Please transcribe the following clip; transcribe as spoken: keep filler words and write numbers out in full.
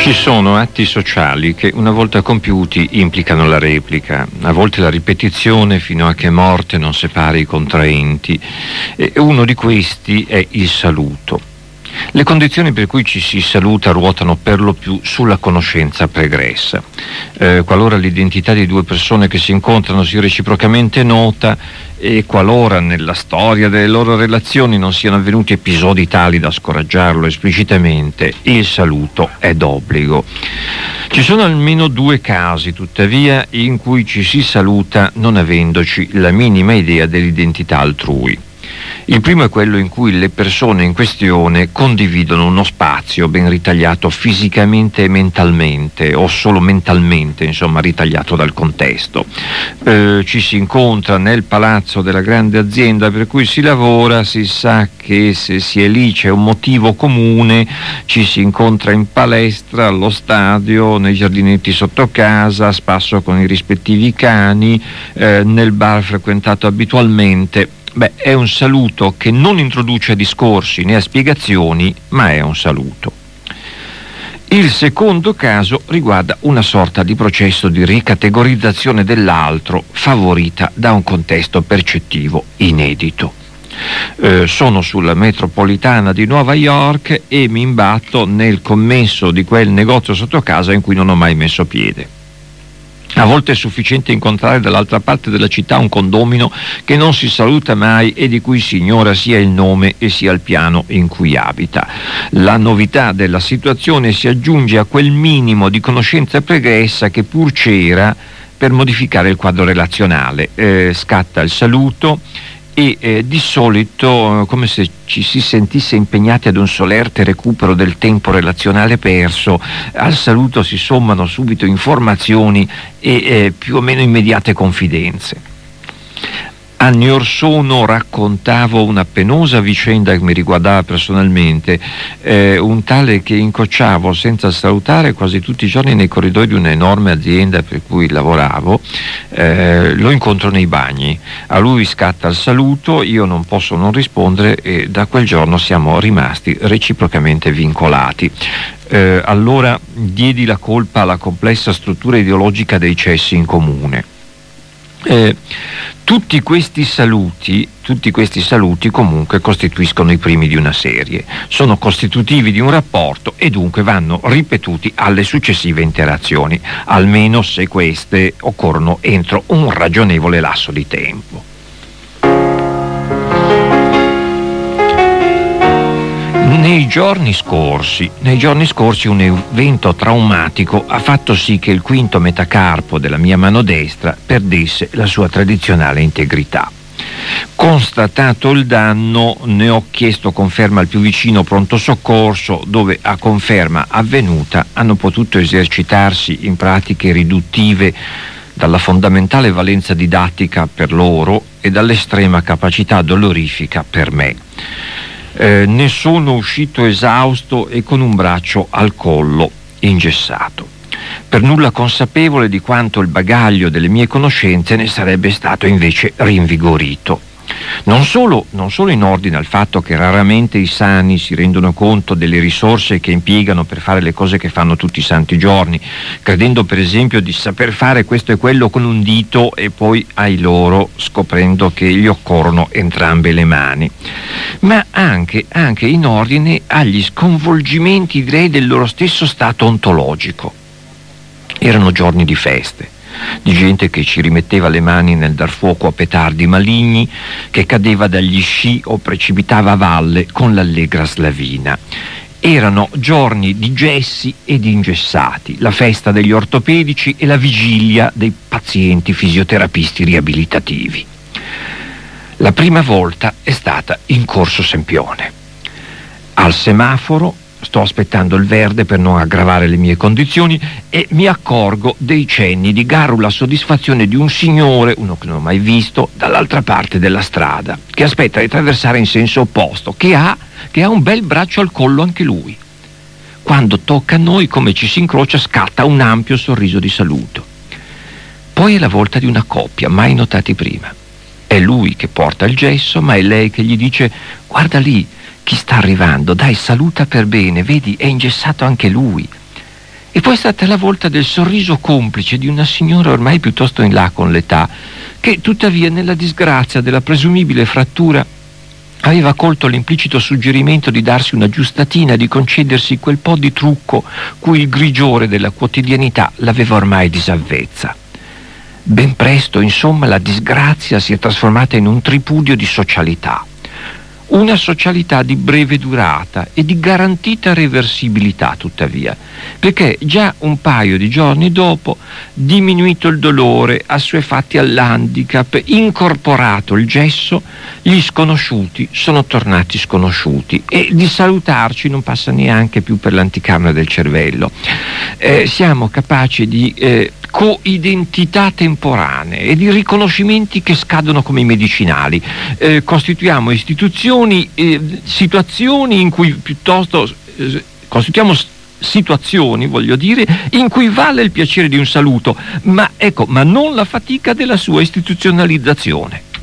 Ci sono atti sociali che una volta compiuti implicano la replica, a volte la ripetizione fino a che morte non separi i contraenti, e uno di questi è il saluto. Le condizioni per cui ci si saluta ruotano per lo più sulla conoscenza pregressa. Eh, qualora l'identità di due persone che si incontrano sia reciprocamente nota e qualora nella storia delle loro relazioni non siano avvenuti episodi tali da scoraggiarlo esplicitamente, il saluto è d'obbligo. Ci sono almeno due casi, tuttavia, in cui ci si saluta non avendoci la minima idea dell'identità altrui. Il primo è quello in cui le persone in questione condividono uno spazio ben ritagliato fisicamente e mentalmente, o solo mentalmente, insomma, ritagliato dal contesto. Eh, ci si incontra nel palazzo della grande azienda per cui si lavora, si sa che se si è lì c'è un motivo comune, ci si incontra in palestra, allo stadio, nei giardinetti sotto casa, a spasso con i rispettivi cani, eh, nel bar frequentato abitualmente. Beh, è un saluto che non introduce discorsi né a spiegazioni, ma è un saluto. Il secondo caso riguarda una sorta di processo di ricategorizzazione dell'altro favorita da un contesto percettivo inedito. Eh, sono sulla metropolitana di Nuova York e mi imbatto nel commesso di quel negozio sotto casa in cui non ho mai messo piede. A volte è sufficiente incontrare dall'altra parte della città un condomino che non si saluta mai e di cui si ignora sia il nome e sia il piano in cui abita. La novità della situazione si aggiunge a quel minimo di conoscenza pregressa che pur c'era per modificare il quadro relazionale. Eh, scatta il saluto e eh, di solito, come se ci si sentisse impegnati ad un solerte recupero del tempo relazionale perso, al saluto si sommano subito informazioni e eh, più o meno immediate confidenze. Anni or sono raccontavo una penosa vicenda che mi riguardava personalmente, eh, un tale che incrociavo senza salutare quasi tutti i giorni nei corridoi di un'enorme azienda per cui lavoravo, eh, lo incontro nei bagni, a lui scatta il saluto, io non posso non rispondere e da quel giorno siamo rimasti reciprocamente vincolati. Eh, allora diedi la colpa alla complessa struttura ideologica dei cessi in comune. Eh, tutti questi saluti, tutti questi saluti comunque costituiscono i primi di una serie, sono costitutivi di un rapporto e dunque vanno ripetuti alle successive interazioni, almeno se queste occorrono entro un ragionevole lasso di tempo. Nei giorni scorsi, nei giorni scorsi un evento traumatico ha fatto sì che il quinto metacarpo della mia mano destra perdesse la sua tradizionale integrità. Constatato il danno, ne ho chiesto conferma al più vicino pronto soccorso, dove a conferma avvenuta hanno potuto esercitarsi in pratiche riduttive dalla fondamentale valenza didattica per loro e dall'estrema capacità dolorifica per me. Eh, ne sono uscito esausto e con un braccio al collo ingessato, per nulla consapevole di quanto il bagaglio delle mie conoscenze ne sarebbe stato invece rinvigorito. Non solo, non solo in ordine al fatto che raramente i sani si rendono conto delle risorse che impiegano per fare le cose che fanno tutti i santi giorni, credendo per esempio di saper fare questo e quello con un dito e poi ai loro scoprendo che gli occorrono entrambe le mani, ma anche, anche in ordine agli sconvolgimenti, direi, del loro stesso stato ontologico. Erano giorni di feste, di gente che ci rimetteva le mani nel dar fuoco a petardi maligni, che cadeva dagli sci o precipitava a valle con l'allegra slavina. Erano giorni di gessi e di ingessati, la festa degli ortopedici e la vigilia dei pazienti fisioterapisti riabilitativi. La prima volta è stata in Corso Sempione. Al semaforo sto aspettando il verde per non aggravare le mie condizioni e mi accorgo dei cenni di garrula soddisfazione di un signore, uno che non ho mai visto, dall'altra parte della strada, che aspetta di attraversare in senso opposto, che ha, che ha un bel braccio al collo anche lui. Quando tocca a noi, come ci si incrocia, scatta un ampio sorriso di saluto. Poi è la volta di una coppia, mai notati prima. È lui che porta il gesso, ma è lei che gli dice: guarda lì, chi sta arrivando, dai, saluta per bene, vedi, è ingessato anche lui. E poi è stata la volta del sorriso complice di una signora ormai piuttosto in là con l'età, che tuttavia nella disgrazia della presumibile frattura aveva colto l'implicito suggerimento di darsi una giustatina, di concedersi quel po' di trucco cui il grigiore della quotidianità l'aveva ormai disavvezza. Ben presto, insomma, la disgrazia si è trasformata in un tripudio di socialità. Una socialità di breve durata e di garantita reversibilità, tuttavia, perché già un paio di giorni dopo, diminuito il dolore, assuefatti all'handicap, incorporato il gesso, gli sconosciuti sono tornati sconosciuti e di salutarci non passa neanche più per l'anticamera del cervello. Eh, siamo capaci di eh, coidentità temporanee e di riconoscimenti che scadono come i medicinali. Eh, costituiamo istituzioni, eh, situazioni in cui piuttosto eh, costituiamo situazioni, voglio dire, in cui vale il piacere di un saluto, ma ecco, ma non la fatica della sua istituzionalizzazione.